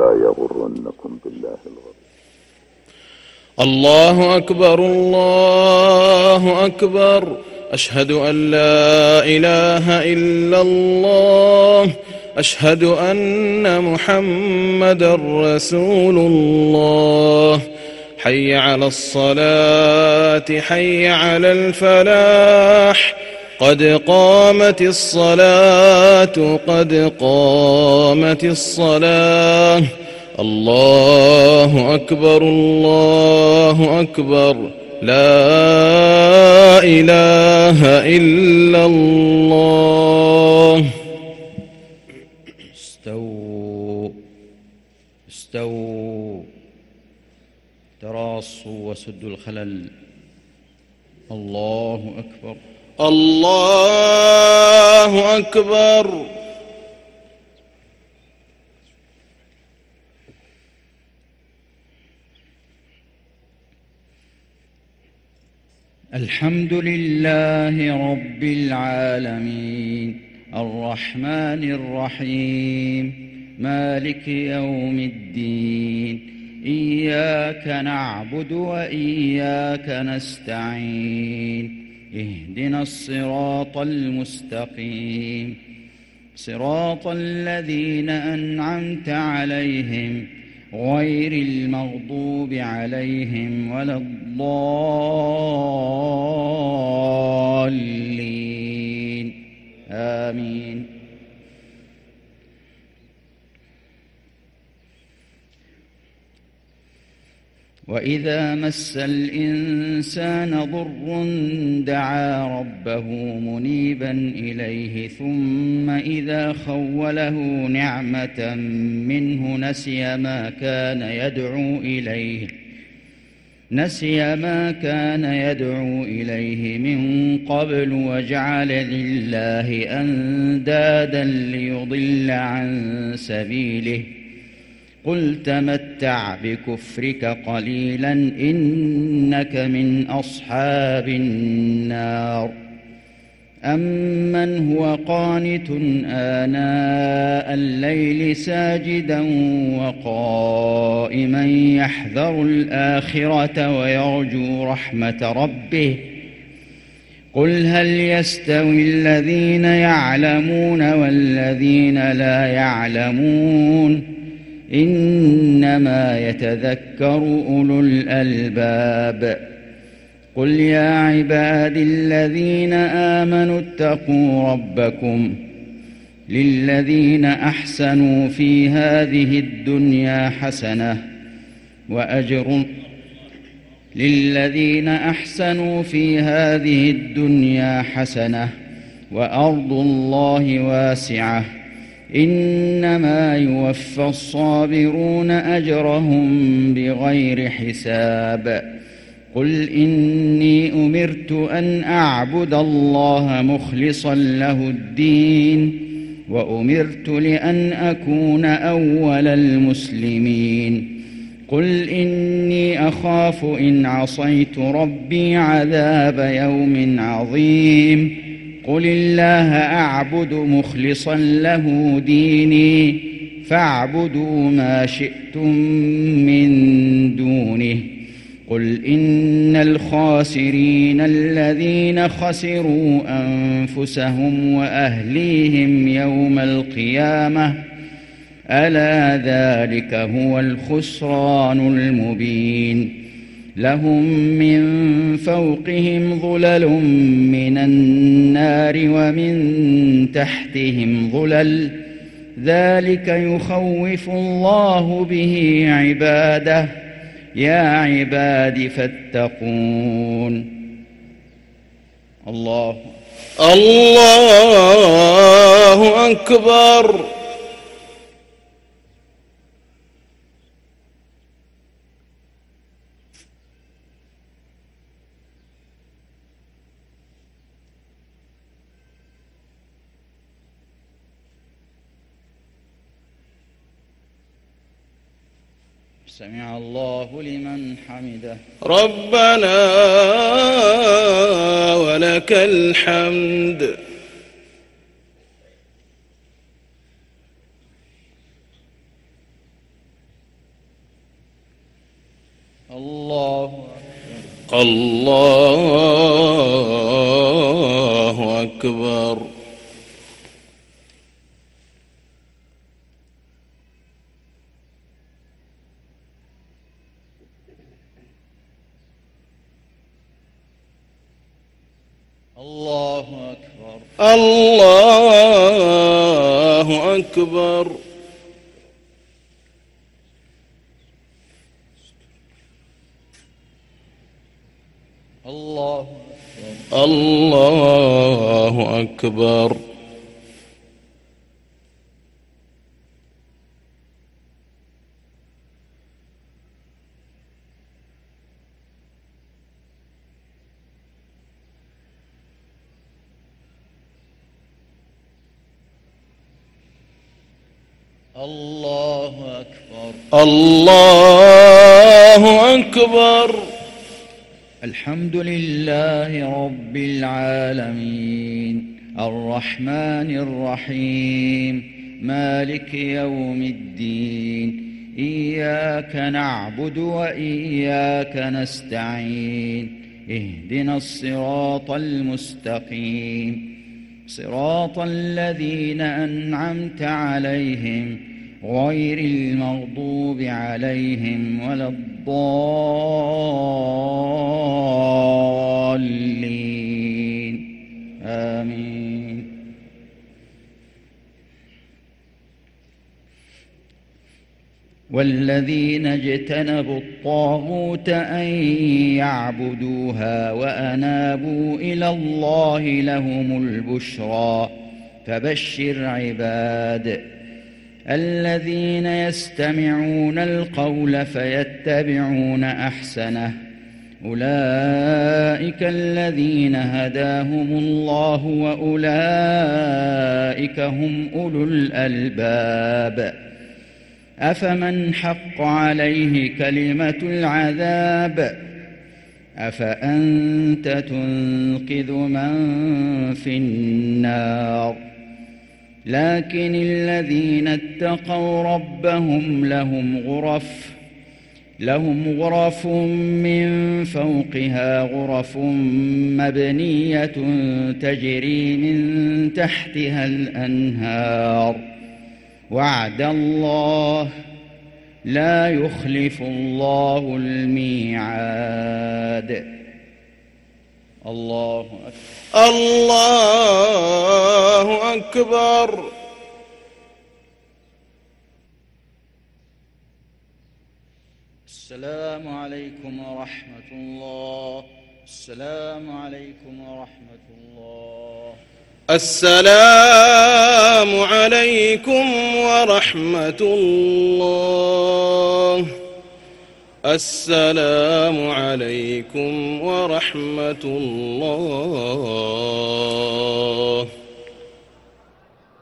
ولا يغرنكم بالله الغرور. الله أكبر الله أكبر، أشهد أن لا إله إلا الله، أشهد أن محمدا رسول الله. حي على الصلاة حي على الفلاح، قد قامت الصلاة قد قامت الصلاة. الله أكبر الله أكبر، لا إله إلا الله. استووا استووا، تراصوا وسدوا الخلل. الله أكبر الله أكبر. الحمد لله رب العالمين، الرحمن الرحيم، مالك يوم الدين. إياك نعبد وإياك نستعين، اهدنا الصراط المستقيم، صراط الذين أنعمت عليهم غير المغضوب عليهم ولا الضالين، آمين. وإذا مس الإنسان ضر دعا ربه منيبا إليه، ثم إذا خوله نعمة منه نسي ما كان يدعو إليه من قبل، وجعل لله أندادا ليضل عن سبيله. قل تمتع بكفرك قليلا إنك من أصحاب النار. أمن هو قانت آناء الليل ساجدا وقائما يحذر الآخرة ويرجو رحمة ربه. قل هل يستوي الذين يعلمون والذين لا يعلمون؟ إنما يتذكر أولو الألباب. قل يا عبادي الذين آمنوا اتقوا ربكم، للذين أحسنوا في هذه الدنيا حسنة وأرض الله واسعة، إنما يوفى الصابرون أجرهم بغير حساب. قل إني أمرت أن أعبد الله مخلصا له الدين، وأمرت لأن أكون أول المسلمين. قل إني أخاف إن عصيت ربي عذاب يوم عظيم. قل الله أعبد مخلصا له ديني، فاعبدوا ما شئتم من دونه. قل إن الخاسرين الذين خسروا أنفسهم وأهليهم يوم القيامة، ألا ذلك هو الخسران المبين. لهم من فوقهم ظلل من النار ومن تحتهم ظلل، ذلك يخوف الله به عباده. يا عباد فاتقون. الله أكبر. سمع الله لمن حمده. ربنا ولك الحمد. الله الله أكبر. الله أكبر. الله أكبر. الله أكبر. الله أكبر. الله أكبر. الحمد لله رب العالمين الرحمن الرحيم مالك يوم الدين إياك نعبد وإياك نستعين اهدنا الصراط المستقيم صراط الذين أنعمت عليهم غير المغضوب عليهم ولا الضالين آمين. والذين اجتنبوا الطاغوت أن يعبدوها وأنابوا إلى الله لهم البشرى فبشر عباد الذين يستمعون القول فيتبعون أحسنه أولئك الذين هداهم الله وأولئك هم أولو الألباب. أفمن حق عليه كلمة العذاب أفأنت تنقذ من في النار. لكن الذين اتقوا ربهم لهم غرف من فوقها غرف مبنية تجري من تحتها الأنهار وعد الله لا يخلف الله الميعاد. الله أكبر. الله أكبر. السلام عليكم ورحمة الله. السلام عليكم ورحمة الله. السلام عليكم ورحمة الله. السلام عليكم ورحمة الله.